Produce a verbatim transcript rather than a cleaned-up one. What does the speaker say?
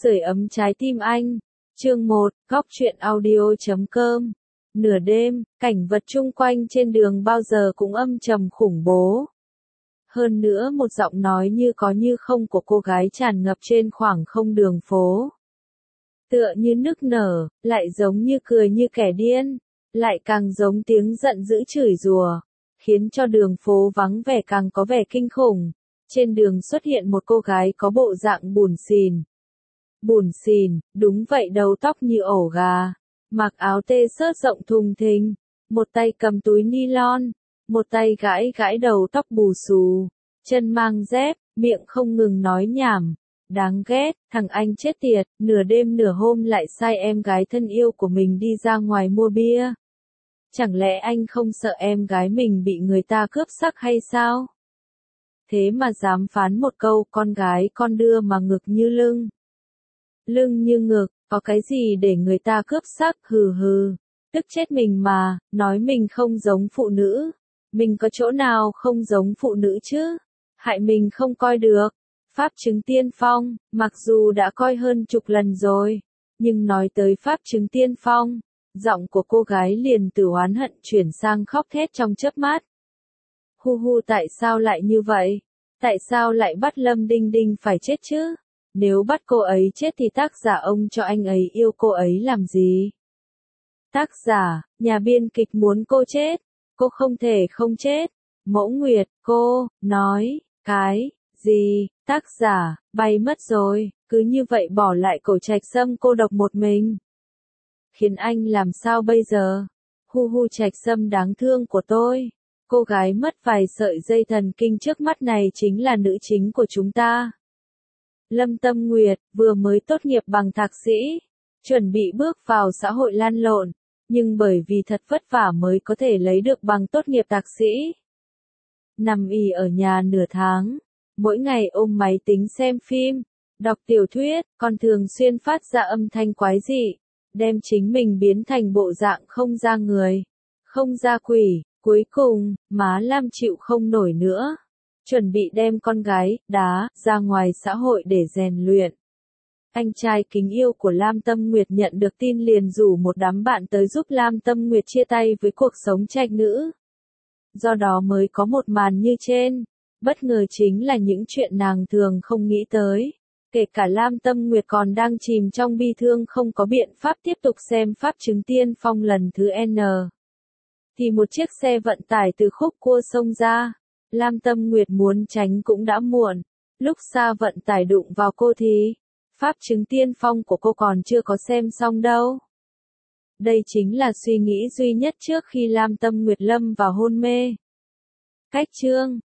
Sưởi ấm trái tim anh. Chương một, góc truyện audio chấm com. Nửa đêm, cảnh vật chung quanh trên đường bao giờ cũng âm trầm khủng bố. Hơn nữa một giọng nói như có như không của cô gái tràn ngập trên khoảng không đường phố. Tựa như nức nở, lại giống như cười như kẻ điên, lại càng giống tiếng giận dữ chửi rủa, khiến cho đường phố vắng vẻ càng có vẻ kinh khủng. Trên đường xuất hiện một cô gái có bộ dạng bủn xỉn. Bủn xỉn, đúng vậy, đầu tóc như ổ gà, mặc áo tê xớt rộng thùng thình, một tay cầm túi nylon, một tay gãi gãi đầu tóc bù xù, chân mang dép, miệng không ngừng nói nhảm. Đáng ghét, thằng anh chết tiệt, nửa đêm nửa hôm lại sai em gái thân yêu của mình đi ra ngoài mua bia. Chẳng lẽ anh không sợ em gái mình bị người ta cướp sắc hay sao? Thế mà dám phán một câu con gái con đưa mà ngực như lưng. Lưng như ngực, có cái gì để người ta cướp sắc, hừ hừ. Tức chết mình mà, nói mình không giống phụ nữ. Mình có chỗ nào không giống phụ nữ chứ? Hại mình không coi được. Pháp chứng tiên phong, mặc dù đã coi hơn chục lần rồi, nhưng nói tới pháp chứng tiên phong, giọng của cô gái liền từ oán hận chuyển sang khóc thét trong chớp mắt. Hu hu, tại sao lại như vậy? Tại sao lại bắt Lâm Đinh Đinh phải chết chứ? Nếu bắt cô ấy chết thì tác giả ông cho anh ấy yêu cô ấy làm gì? Tác giả, nhà biên kịch muốn cô chết, cô không thể không chết. Mẫu Nguyệt, cô, nói, cái, gì, tác giả, bay mất rồi, cứ như vậy bỏ lại Cổ Trạch Sâm cô độc một mình. Khiến anh làm sao bây giờ? Hu hu, Trạch Sâm đáng thương của tôi. Cô gái mất vài sợi dây thần kinh trước mắt này chính là nữ chính của chúng ta. Lâm Tâm Nguyệt, vừa mới tốt nghiệp bằng thạc sĩ, chuẩn bị bước vào xã hội lan lộn, nhưng bởi vì thật vất vả mới có thể lấy được bằng tốt nghiệp thạc sĩ. Nằm ì ở nhà nửa tháng, mỗi ngày ôm máy tính xem phim, đọc tiểu thuyết, còn thường xuyên phát ra âm thanh quái dị, đem chính mình biến thành bộ dạng không ra người, không ra quỷ. Cuối cùng, má Lam chịu không nổi nữa, chuẩn bị đem con gái, đá, ra ngoài xã hội để rèn luyện. Anh trai kính yêu của Lam Tâm Nguyệt nhận được tin liền rủ một đám bạn tới giúp Lam Tâm Nguyệt chia tay với cuộc sống trạch nữ. Do đó mới có một màn như trên, bất ngờ chính là những chuyện nàng thường không nghĩ tới. Kể cả Lam Tâm Nguyệt còn đang chìm trong bi thương không có biện pháp tiếp tục xem pháp chứng tiên phong lần thứ N. Thì một chiếc xe vận tải từ khúc cua xông ra. Lam Tâm Nguyệt muốn tránh cũng đã muộn. Lúc xa vận tải đụng vào cô thì, pháp chứng tiên phong của cô còn chưa có xem xong đâu. Đây chính là suy nghĩ duy nhất trước khi Lam Tâm Nguyệt lâm vào hôn mê. Cách chương